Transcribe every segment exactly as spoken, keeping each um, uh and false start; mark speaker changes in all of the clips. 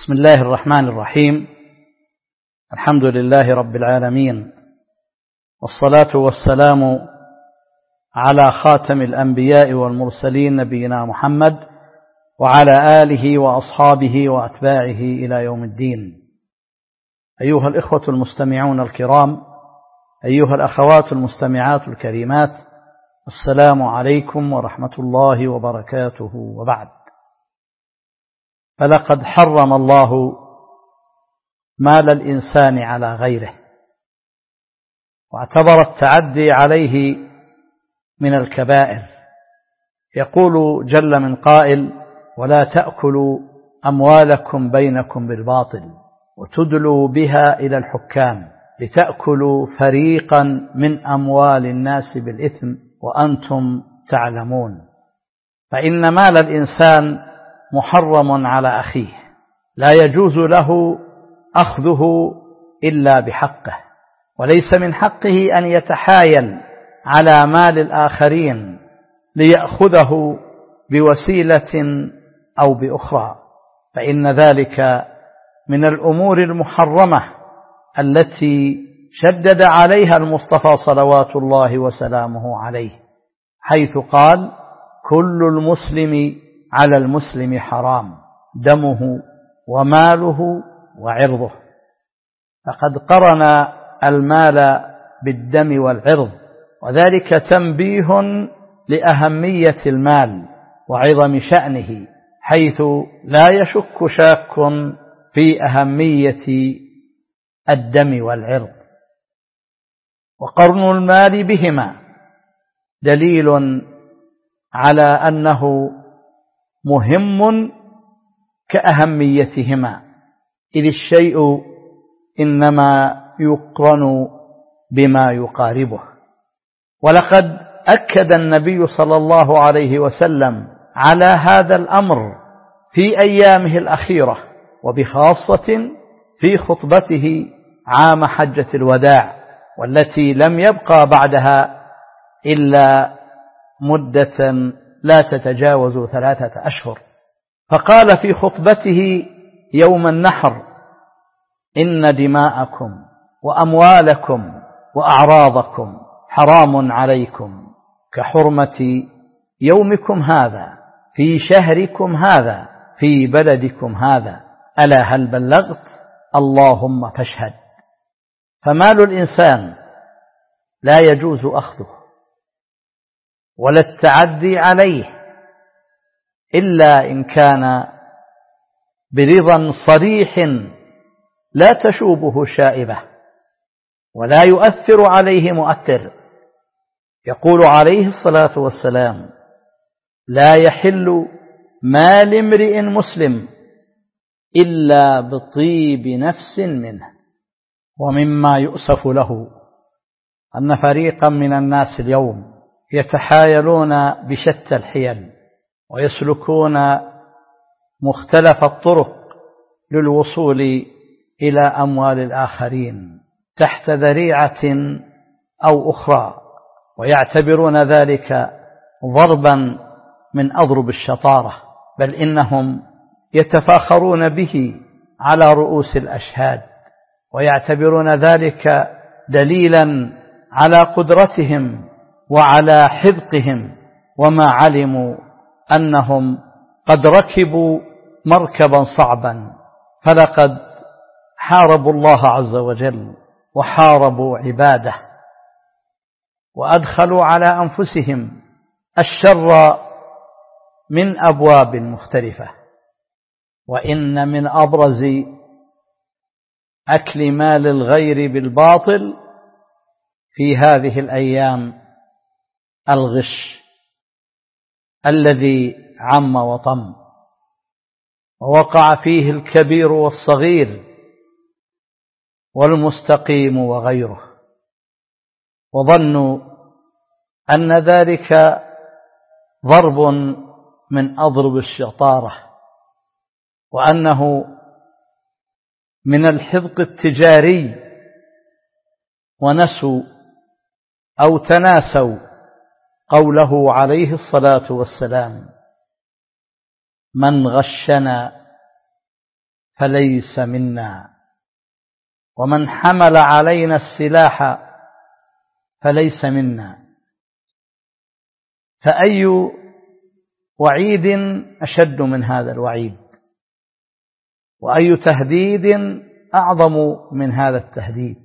Speaker 1: بسم الله الرحمن الرحيم. الحمد لله رب العالمين، والصلاة والسلام على خاتم الأنبياء والمرسلين نبينا محمد وعلى آله وأصحابه وأتباعه إلى يوم الدين. أيها الإخوة المستمعون الكرام، أيها الأخوات المستمعات الكريمات، السلام عليكم ورحمة الله وبركاته. وبعد، فلقد حرم الله مال الإنسان على غيره، واعتبر التعدي عليه من الكبائر. يقول جل من قائل: ولا تأكلوا أموالكم بينكم بالباطل وتدلوا بها إلى الحكام لتأكلوا فريقا من أموال الناس بالإثم وأنتم تعلمون. فإن مال الإنسان محرم على أخيه، لا يجوز له أخذه إلا بحقه، وليس من حقه أن يتحايل على مال الآخرين ليأخذه بوسيلة أو بأخرى، فإن ذلك من الأمور المحرمة التي شدد عليها المصطفى صلوات الله وسلامه عليه، حيث قال: كل المسلم على المسلم حرام دمه وماله وعرضه. فقد قرن المال بالدم والعرض، وذلك تنبيه لأهمية المال وعظم شأنه، حيث لا يشك شاك في أهمية الدم والعرض. وقرن المال بهما دليل على أنه مهم كأهميتهما، إذ الشيء إنما يقرن بما يقاربه. ولقد أكد النبي صلى الله عليه وسلم على هذا الأمر في أيامه الأخيرة، وبخاصة في خطبته عام حجة الوداع، والتي لم يبقى بعدها إلا مدة لا تتجاوز ثلاثة أشهر. فقال في خطبته يوم النحر: إن دماءكم وأموالكم وأعراضكم حرام عليكم كحرمة يومكم هذا في شهركم هذا في بلدكم هذا، ألا هل بلغت؟ اللهم فاشهد. فمال الإنسان لا يجوز أخذه ولا التعدي عليه إلا إن كان برضا صريح لا تشوبه شائبة ولا يؤثر عليه مؤثر. يقول عليه الصلاة والسلام: لا يحل مال امرئ مسلم إلا بطيب نفس منه. ومما يؤسف له أن فريقا من الناس اليوم يتحايلون بشتى الحيل ويسلكون مختلف الطرق للوصول إلى أموال الآخرين تحت ذريعة أو أخرى، ويعتبرون ذلك ضربا من أضرب الشطارة، بل إنهم يتفاخرون به على رؤوس الأشهاد، ويعتبرون ذلك دليلا على قدرتهم وعلى حذقهم، وما علموا أنهم قد ركبوا مركبا صعبا، فلقد حاربوا الله عز وجل وحاربوا عباده، وأدخلوا على أنفسهم الشر من أبواب مختلفة. وإن من أبرز أكل مال الغير بالباطل في هذه الأيام الغش الذي عم وطم، ووقع فيه الكبير والصغير والمستقيم وغيره، وظنوا أن ذلك ضرب من أضرب الشطارة، وأنه من الحذق التجاري، ونسوا أو تناسوا قوله عليه الصلاة والسلام: من غشنا فليس منا، ومن حمل علينا السلاح فليس منا. فأي وعيد أشد من هذا الوعيد؟ وأي تهديد أعظم من هذا التهديد؟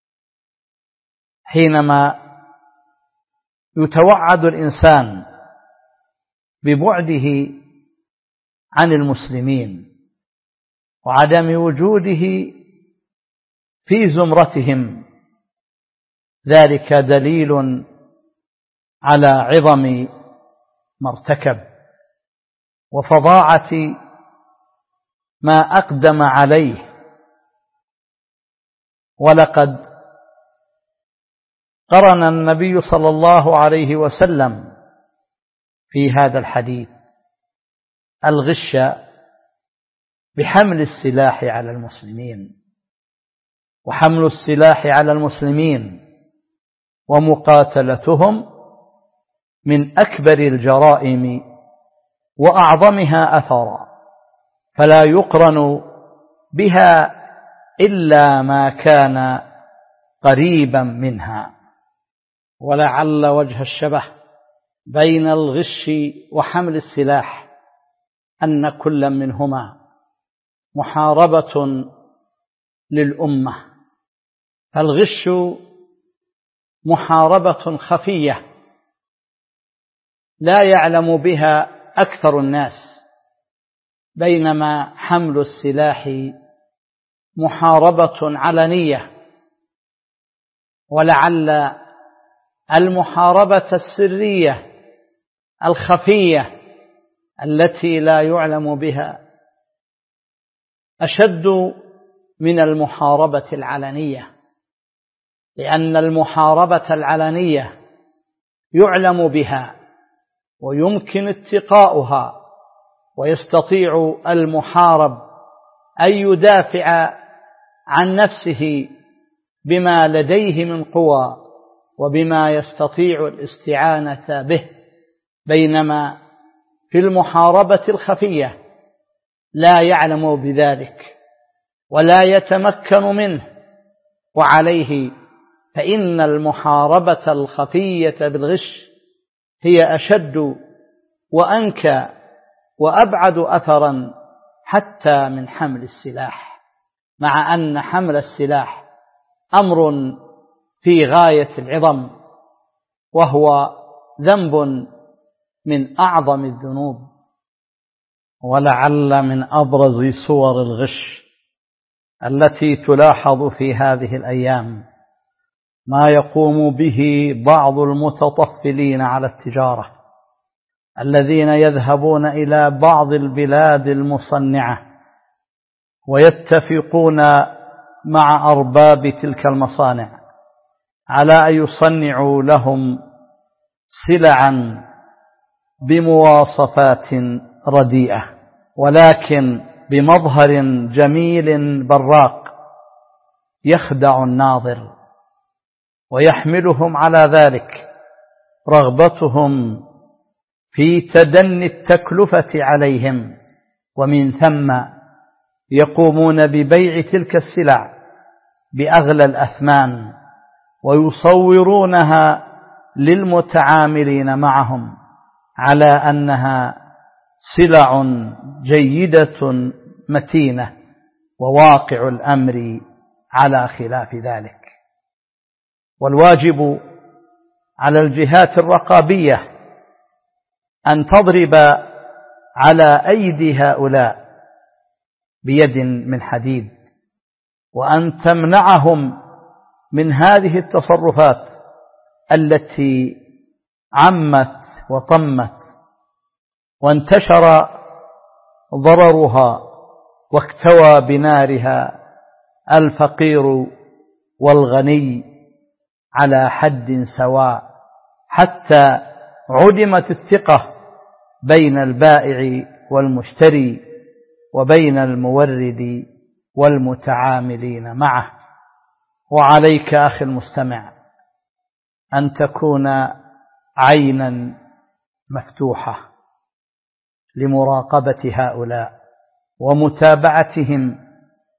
Speaker 1: حينما يتوعد الإنسان ببعده عن المسلمين وعدم وجوده في زمرتهم، ذلك دليل على عظم ما ارتكب وفظاعة ما أقدم عليه. ولقد قرن النبي صلى الله عليه وسلم في هذا الحديث الغش بحمل السلاح على المسلمين، وحمل السلاح على المسلمين ومقاتلتهم من أكبر الجرائم وأعظمها أثرا، فلا يقرن بها إلا ما كان قريبا منها. ولعل وجه الشبه بين الغش وحمل السلاح أن كل منهما محاربة للأمة. فالغش محاربة خفية لا يعلم بها أكثر الناس، بينما حمل السلاح محاربة علنية. ولعل المحاربة السرية الخفية التي لا يعلم بها أشد من المحاربة العلنية، لأن المحاربة العلنية يعلم بها ويمكن اتقاؤها، ويستطيع المحارب أن يدافع عن نفسه بما لديه من قوى وبما يستطيع الاستعانة به، بينما في المحاربة الخفية لا يعلم بذلك ولا يتمكن منه، وعليه فإن المحاربة الخفية بالغش هي أشد وأنكى وأبعد أثرا حتى من حمل السلاح، مع أن حمل السلاح أمر في غاية العظم، وهو ذنب من أعظم الذنوب. ولعل من أبرز صور الغش التي تلاحظ في هذه الأيام ما يقوم به بعض المتطفلين على التجارة، الذين يذهبون إلى بعض البلاد المصنعة ويتفقون مع أرباب تلك المصانع على أن يصنعوا لهم سلعا بمواصفات رديئة، ولكن بمظهر جميل براق يخدع الناظر، ويحملهم على ذلك رغبتهم في تدني التكلفة عليهم، ومن ثم يقومون ببيع تلك السلع بأغلى الأثمان ويصورونها للمتعاملين معهم على أنها سلع جيدة متينة، وواقع الأمر على خلاف ذلك. والواجب على الجهات الرقابية أن تضرب على أيدي هؤلاء بيد من حديد، وأن تمنعهم من هذه التصرفات التي عمت وطمت وانتشر ضررها واكتوى بنارها الفقير والغني على حد سواء، حتى عدمت الثقة بين البائع والمشتري وبين المورد والمتعاملين معه. وعليك أخي المستمع أن تكون عينا مفتوحة لمراقبة هؤلاء ومتابعتهم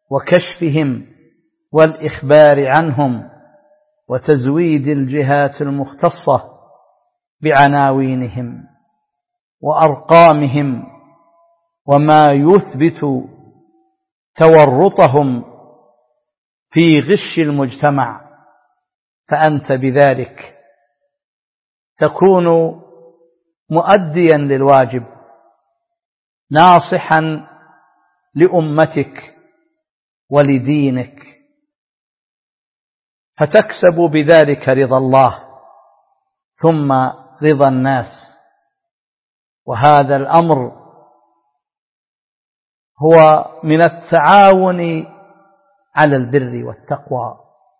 Speaker 1: وكشفهم والإخبار عنهم وتزويد الجهات المختصة بعناوينهم وأرقامهم وما يثبت تورطهم في غش المجتمع، فأنت بذلك تكون مؤديا للواجب، ناصحا لأمتك ولدينك، فتكسب بذلك رضا الله ثم رضا الناس. وهذا الأمر هو من التعاون على البر والتقوى،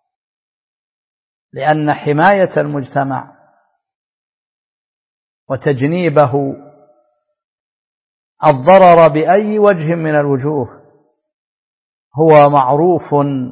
Speaker 1: لأن حماية المجتمع وتجنيبه الضرر بأي وجه من الوجوه هو معروف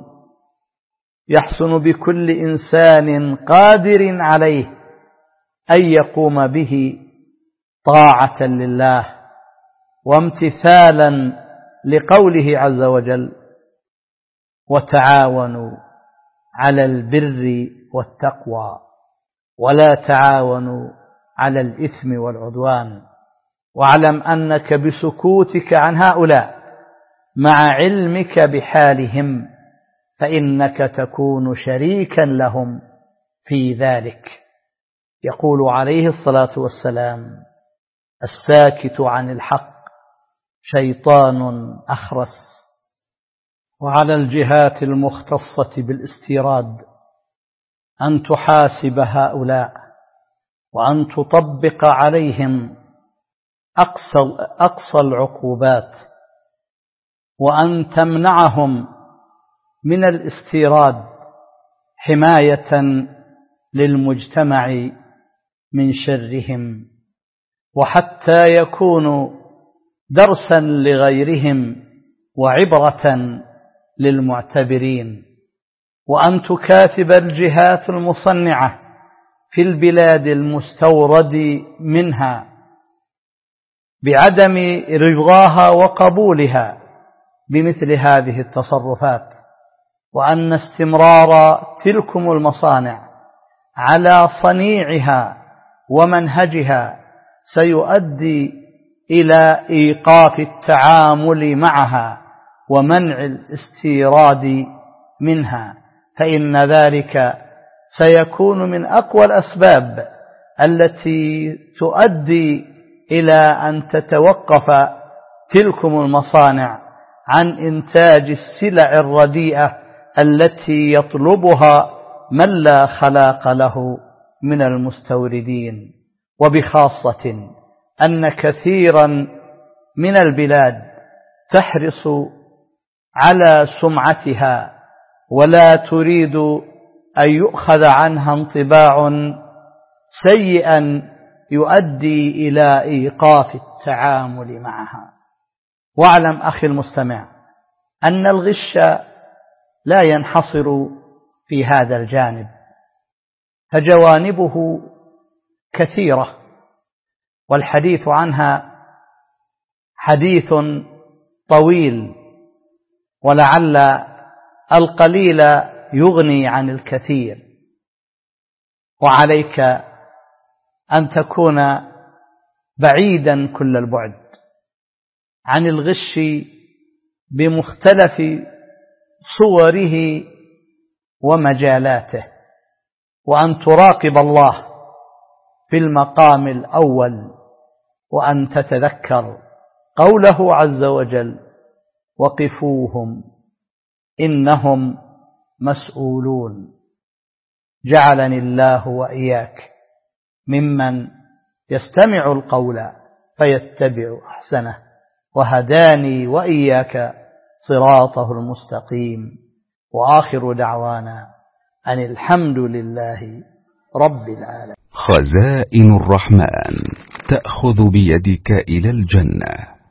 Speaker 1: يحسن بكل إنسان قادر عليه أن يقوم به طاعة لله وامتثالا لقوله عز وجل: وتعاونوا على البر والتقوى ولا تعاونوا على الإثم والعدوان. واعلم أنك بسكوتك عن هؤلاء مع علمك بحالهم فإنك تكون شريكا لهم في ذلك. يقول عليه الصلاة والسلام: الساكت عن الحق شيطان أخرس. وعلى الجهات المختصة بالاستيراد أن تحاسب هؤلاء وأن تطبق عليهم أقصى, أقصى العقوبات، وأن تمنعهم من الاستيراد حماية للمجتمع من شرهم، وحتى يكونوا درسا لغيرهم وعبرة للمعتبرين. وأن تكاتب الجهات المصنعة في البلاد المستورد منها بعدم رضاها وقبولها بمثل هذه التصرفات، وأن استمرار تلكم المصانع على صنيعها ومنهجها سيؤدي إلى إيقاف التعامل معها ومنع الاستيراد منها، فإن ذلك سيكون من أقوى الأسباب التي تؤدي إلى أن تتوقف تلكم المصانع عن إنتاج السلع الرديئة التي يطلبها من لا خلاق له من المستوردين. وبخاصة أن كثيرا من البلاد تحرص على سمعتها ولا تريد أن يؤخذ عنها انطباع سيئا يؤدي إلى إيقاف التعامل معها. واعلم أخي المستمع أن الغش لا ينحصر في هذا الجانب، فجوانبه كثيرة، والحديث عنها حديث طويل، ولعل القليل يغني عن الكثير. وعليك أن تكون بعيدا كل البعد عن الغش بمختلف صوره ومجالاته، وأن تراقب الله في المقام الأول، وأن تتذكر قوله عز وجل: وقفوهم إنهم مسؤولون. جعلني الله وإياك ممن يستمع القول فيتبع أحسنه، وهداني وإياك صراطه المستقيم. وآخر دعوانا أن الحمد لله رب العالمين.
Speaker 2: خزائن الرحمن تأخذ بيدك إلى الجنة.